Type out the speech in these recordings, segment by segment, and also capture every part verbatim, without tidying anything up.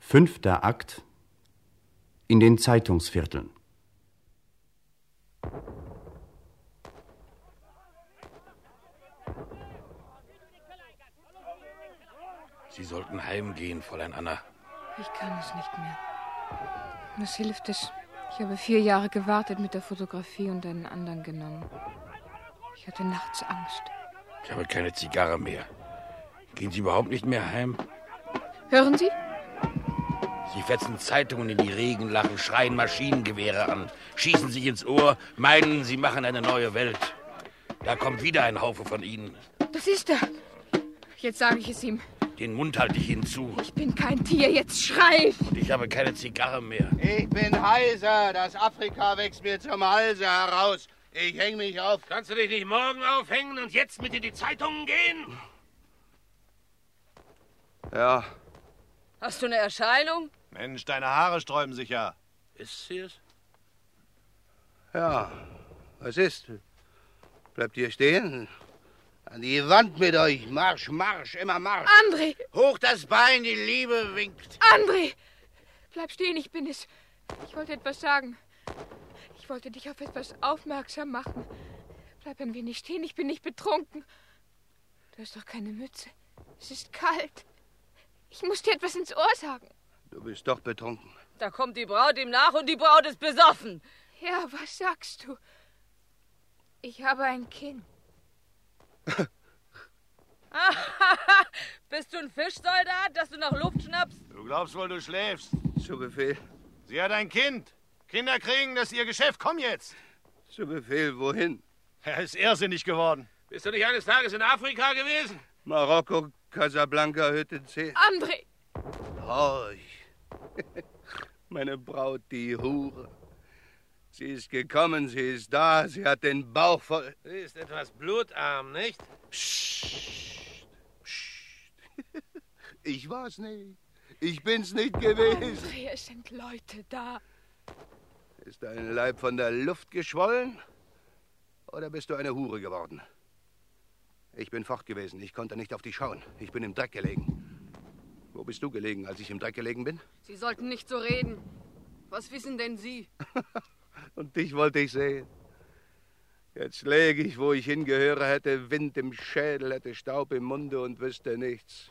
Fünfter Akt in den Zeitungsvierteln. Sie sollten heimgehen, Fräulein Anna. Ich kann es nicht mehr. Was hilft es? Ich habe vier Jahre gewartet mit der Fotografie und einen anderen genommen. Ich hatte nachts Angst. Ich habe keine Zigarre mehr. Gehen Sie überhaupt nicht mehr heim? Hören Sie? Sie fetzen Zeitungen in die Regenlachen, schreien Maschinengewehre an, schießen sich ins Ohr, meinen, Sie machen eine neue Welt. Da kommt wieder ein Haufe von Ihnen. Das ist er. Jetzt sage ich es ihm. Den Mund halte ich Ihnen zu. Ich bin kein Tier, jetzt schrei! Und ich habe keine Zigarre mehr. Ich bin heiser, das Afrika wächst mir zum Halse heraus. Ich häng mich auf. Kannst du dich nicht morgen aufhängen und jetzt mit in die Zeitungen gehen? Ja. Hast du eine Erscheinung? Mensch, deine Haare sträuben sich ja. Ist sie es? Ja, was ist? Bleibt ihr stehen? An die Wand mit euch. Marsch, Marsch, immer Marsch. André! Hoch das Bein, die Liebe winkt. André! Bleib stehen, ich bin es. Ich wollte etwas sagen. Ich wollte dich auf etwas aufmerksam machen. Bleib ein wenig stehen, ich bin nicht betrunken. Du hast doch keine Mütze. Es ist kalt. Ich muss dir etwas ins Ohr sagen. Du bist doch betrunken. Da kommt die Braut ihm nach und die Braut ist besoffen. Ja, was sagst du? Ich habe ein Kind. Bist du ein Fischsoldat, dass du nach Luft schnappst? Du glaubst wohl, du schläfst. Zu Befehl. Sie hat ein Kind. Kinder kriegen, das ist ihr Geschäft. Komm jetzt. Zu Befehl, wohin? Er ist irrsinnig geworden. Bist du nicht eines Tages in Afrika gewesen? Marokko, Casablanca, Hütte zehn. André! Horch. Meine Braut, die Hure. Sie ist gekommen, sie ist da, sie hat den Bauch voll. Sie ist etwas blutarm, nicht? Psst, psst. Ich war's nicht. Ich bin's nicht gewesen. André, es sind Leute da. Ist dein Leib von der Luft geschwollen? Oder bist du eine Hure geworden? Ich bin fort gewesen. Ich konnte nicht auf dich schauen. Ich bin im Dreck gelegen. Wo bist du gelegen, als ich im Dreck gelegen bin? Sie sollten nicht so reden. Was wissen denn Sie? Und dich wollte ich sehen. Jetzt läge ich, wo ich hingehöre, hätte Wind im Schädel, hätte Staub im Munde und wüsste nichts.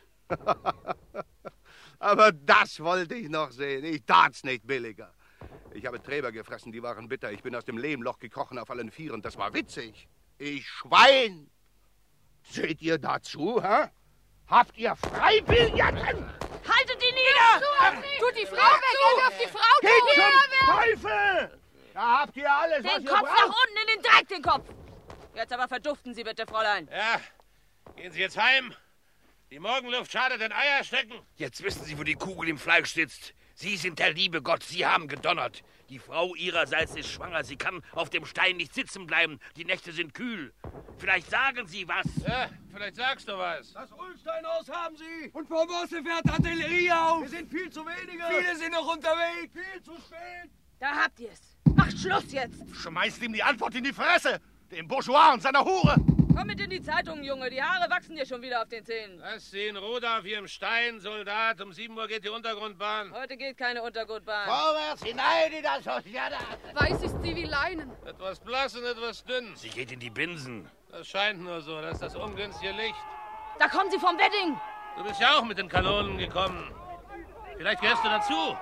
Aber das wollte ich noch sehen. Ich tat's nicht billiger. Ich habe Träber gefressen, die waren bitter. Ich bin aus dem Lehmloch gekrochen auf allen Vieren. Das war witzig. Ich Schwein! Seht ihr dazu, hä? Habt ihr Freibilligen? Haltet ihn nieder! Tut die Frau weg, er wirft die Frau Geht tot! zum Teufel! Da habt ihr alles, was Den ihr Kopf braucht. nach unten in den Dreck, den Kopf! Jetzt aber verduften Sie bitte, Fräulein. Ja, gehen Sie jetzt heim. Die Morgenluft schadet den Eierstöcken. Jetzt wissen Sie, wo die Kugel im Fleisch sitzt. Sie sind der liebe Gott, Sie haben gedonnert. Die Frau ihrerseits ist schwanger, sie kann auf dem Stein nicht sitzen bleiben. Die Nächte sind kühl. Vielleicht sagen Sie was. Ja, vielleicht sagst du was. Das Ulsteinhaus haben Sie. Und vom Bosse fährt Artillerie auf. Wir sind viel zu wenige. Viele sind noch unterwegs. Viel zu spät. Da habt ihr's. Macht Schluss jetzt. Schmeißt ihm die Antwort in die Fresse. Dem Bourgeois und seiner Hure. Komm mit in die Zeitungen, Junge. Die Haare wachsen dir schon wieder auf den Zähnen. Lass sie in Ruhe auf ihrem Stein, Soldat. Um sieben Uhr geht die Untergrundbahn. Heute geht keine Untergrundbahn. Vorwärts hinein in das Hostiada. Weiß ist sie wie Leinen. Etwas blass und etwas dünn. Sie geht in die Binsen. Das scheint nur so. Das ist das ungünstige Licht. Da kommen sie vom Wedding. Du bist ja auch mit den Kanonen gekommen. Vielleicht gehörst du dazu.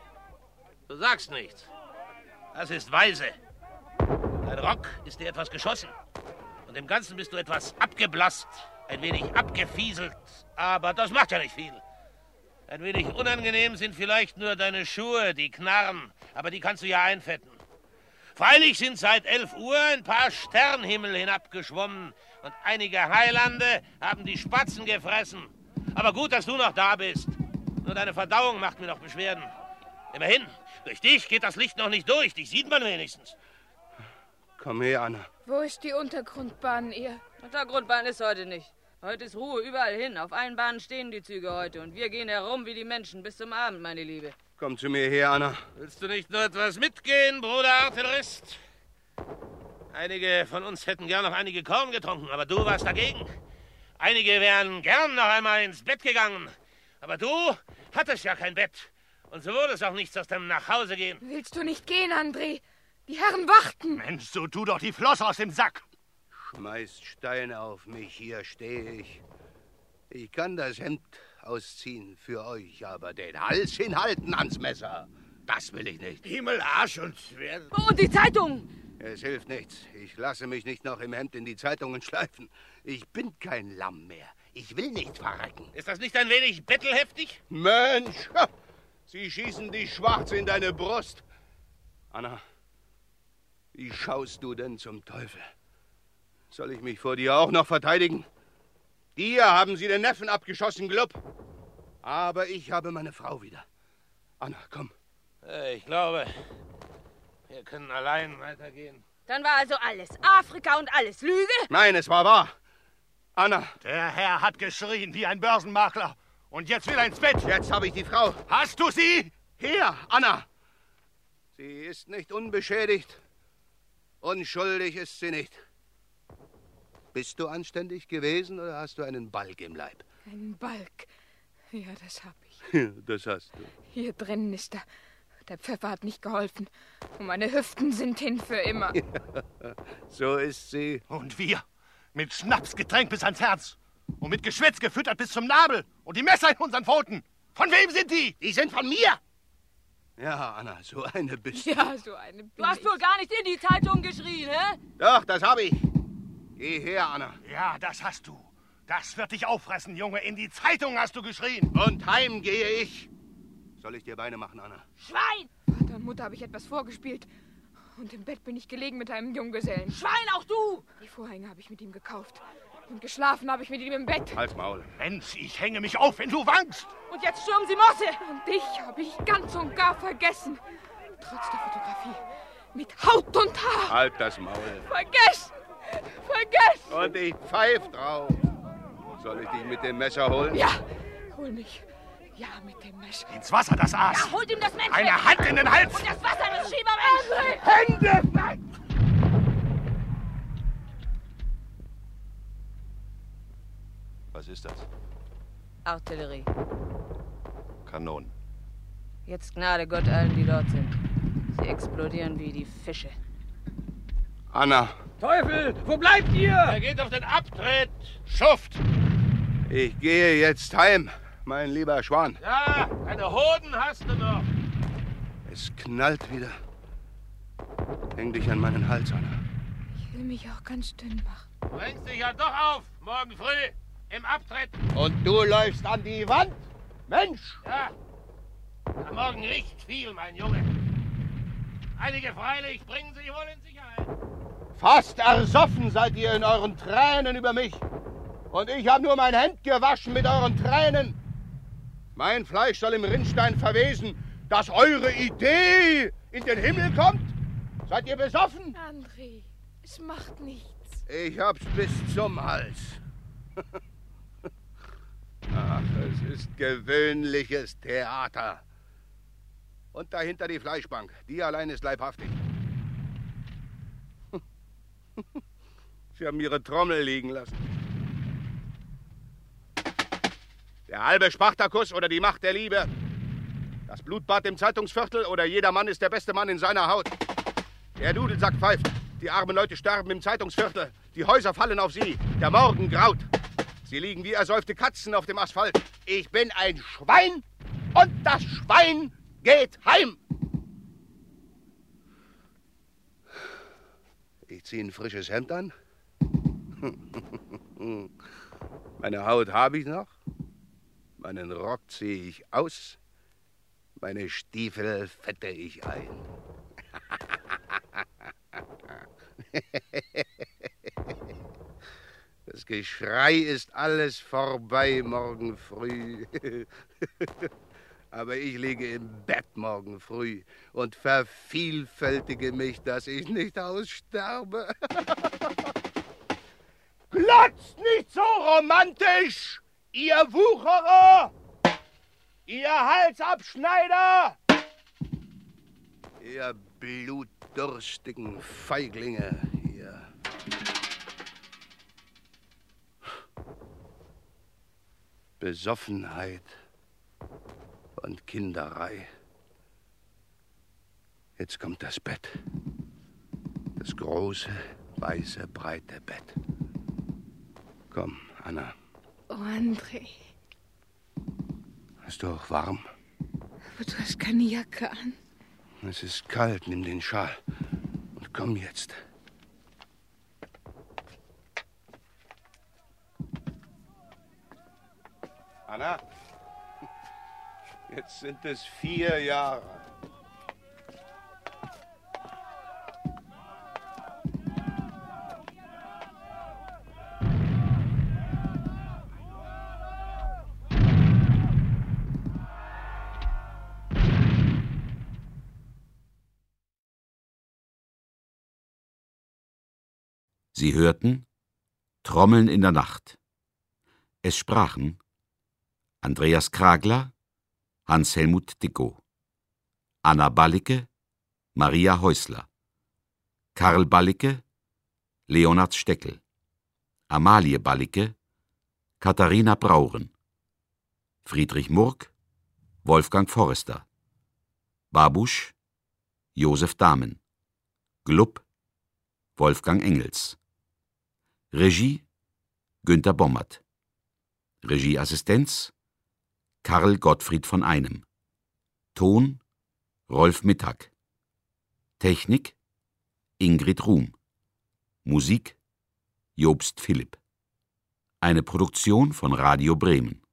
Du sagst nichts. Das ist weise. Dein Rock ist dir etwas geschossen. Und im Ganzen bist du etwas abgeblasst, ein wenig abgefieselt. Aber das macht ja nicht viel. Ein wenig unangenehm sind vielleicht nur deine Schuhe, die knarren. Aber die kannst du ja einfetten. Freilich sind seit elf Uhr ein paar Sternhimmel hinabgeschwommen. Und einige Heilande haben die Spatzen gefressen. Aber gut, dass du noch da bist. Nur deine Verdauung macht mir noch Beschwerden. Immerhin, durch dich geht das Licht noch nicht durch. Dich sieht man wenigstens. Komm her, Anna. Wo ist die Untergrundbahn, ihr? Untergrundbahn ist heute nicht. Heute ist Ruhe überall hin. Auf allen Bahnen stehen die Züge heute. Und wir gehen herum wie die Menschen bis zum Abend, meine Liebe. Komm zu mir her, Anna. Willst du nicht nur etwas mitgehen, Bruder Artillerist? Einige von uns hätten gern noch einige Korn getrunken, aber du warst dagegen. Einige wären gern noch einmal ins Bett gegangen. Aber du hattest ja kein Bett. Und so wurde es auch nichts aus dem Nachhausegehen. Willst du nicht gehen, André? Die Herren warten. Mensch, so tu doch die Flosse aus dem Sack. Schmeißt Steine auf mich, hier stehe ich. Ich kann das Hemd ausziehen für euch, aber den Hals hinhalten ans Messer, das will ich nicht. Himmel, Arsch und Schwert. Und die Zeitung! Es hilft nichts. Ich lasse mich nicht noch im Hemd in die Zeitungen schleifen. Ich bin kein Lamm mehr. Ich will nicht verrecken. Ist das nicht ein wenig bettelheftig? Mensch, sie schießen dich schwarz in deine Brust. Anna, wie schaust du denn zum Teufel? Soll ich mich vor dir auch noch verteidigen? Dir haben sie den Neffen abgeschossen, Glupp. Aber ich habe meine Frau wieder. Anna, komm. Ich glaube, wir können allein weitergehen. Dann war also alles Afrika und alles Lüge? Nein, es war wahr. Anna. Der Herr hat geschrien wie ein Börsenmakler. Und jetzt will er ins Bett. Jetzt habe ich die Frau. Hast du sie? Hier, Anna. Sie ist nicht unbeschädigt. Unschuldig ist sie nicht. Bist du anständig gewesen oder hast du einen Balg im Leib? Einen Balg? Ja, das hab ich. Das hast du. Hier drinnen ist er. Der Pfeffer hat nicht geholfen. Und meine Hüften sind hin für immer. So ist sie. Und wir? Mit Schnaps getränkt bis ans Herz. Und mit Geschwätz gefüttert bis zum Nabel. Und die Messer in unseren Pfoten. Von wem sind die? Die sind von mir. Ja, Anna, so eine bist du. Ja, so eine bin Du hast ich. wohl gar nicht in die Zeitung geschrien, hä? Doch, das habe ich. Geh her, Anna. Ja, das hast du. Das wird dich auffressen, Junge. In die Zeitung hast du geschrien. Und heim gehe ich. Soll ich dir Beine machen, Anna? Schwein! Vater und Mutter habe ich etwas vorgespielt. Und im Bett bin ich gelegen mit einem Junggesellen. Schwein, auch du! Die Vorhänge habe ich mit ihm gekauft. Und geschlafen habe ich mit ihm im Bett. Halt's Maul. Mensch, ich hänge mich auf, wenn du wankst. Und jetzt stürmen sie Mosse! Und dich habe ich ganz und gar vergessen. Trotz der Fotografie. Mit Haut und Haar. Halt das Maul. Vergessen! Vergessen! Und ich pfeif drauf. Soll ich dich mit dem Messer holen? Ja, hol mich. Ja, mit dem Messer. Ins Wasser, das Aas. Ja, holt ihm das Mensch Eine weg. Hand in den Hals. Und das Wasser, das Schiebermensch! Hände weg! Was ist das? Artillerie. Kanonen. Jetzt Gnade Gott allen, die dort sind. Sie explodieren wie die Fische. Anna, Teufel, wo bleibt ihr? Er geht auf den Abtritt. Schuft. ich gehe jetzt heim, mein lieber Schwan. Ja, deine Hoden hast du noch. Es knallt wieder. Häng dich an meinen Hals, Anna. Ich will mich auch ganz dünn machen. Du hängst dich ja doch auf. Morgen früh. Im Abtritt. Und du läufst an die Wand? Mensch! Ja. Am Morgen riecht viel, mein Junge. Einige freilich bringen sich wohl in Sicherheit. Fast ersoffen seid ihr in euren Tränen über mich. Und ich habe nur mein Hemd gewaschen mit euren Tränen. Mein Fleisch soll im Rinnstein verwesen, dass eure Idee in den Himmel kommt? Seid ihr besoffen? André, es macht nichts. Ich hab's bis zum Hals. Ach, es ist gewöhnliches Theater. Und dahinter die Fleischbank. Die allein ist leibhaftig. Sie haben ihre Trommel liegen lassen. Der halbe Spartakus oder die Macht der Liebe. Das Blutbad im Zeitungsviertel oder jeder Mann ist der beste Mann in seiner Haut. Der Dudelsack pfeift. Die armen Leute sterben im Zeitungsviertel. Die Häuser fallen auf sie. Der Morgen graut. Sie liegen wie ersäufte Katzen auf dem Asphalt. Ich bin ein Schwein und das Schwein geht heim. Ich ziehe ein frisches Hemd an. Meine Haut habe ich noch. Meinen Rock ziehe ich aus. Meine Stiefel fette ich ein. Das Geschrei ist alles vorbei morgen früh. Aber ich liege im Bett morgen früh und vervielfältige mich, dass ich nicht aussterbe. Glotzt nicht so romantisch, ihr Wucherer! Ihr Halsabschneider! Ihr blutdurstigen Feiglinge, ihr... Besoffenheit und Kinderei. Jetzt kommt das Bett. Das große, weiße, breite Bett. Komm, Anna. Oh, André. Ist doch warm? Aber du hast keine Jacke an. Es ist kalt, nimm den Schal. Und komm jetzt. Anna, jetzt sind es vier Jahre. Sie hörten Trommeln in der Nacht. Es sprachen Andreas Kragler, Hans-Helmut Dickow, Anna Ballicke, Maria Häusler, Karl Ballicke, Leonhard Steckel, Amalie Ballicke, Katharina Brauren, Friedrich Murk, Wolfgang Forrester, Babusch, Josef Dahmen, Glupp, Wolfgang Engels. Regie Günter Bommert. Regieassistenz Karl Gottfried von Einem. Ton Rolf Mittag. Technik Ingrid Ruhm. Musik Jobst Philipp. Eine Produktion von Radio Bremen.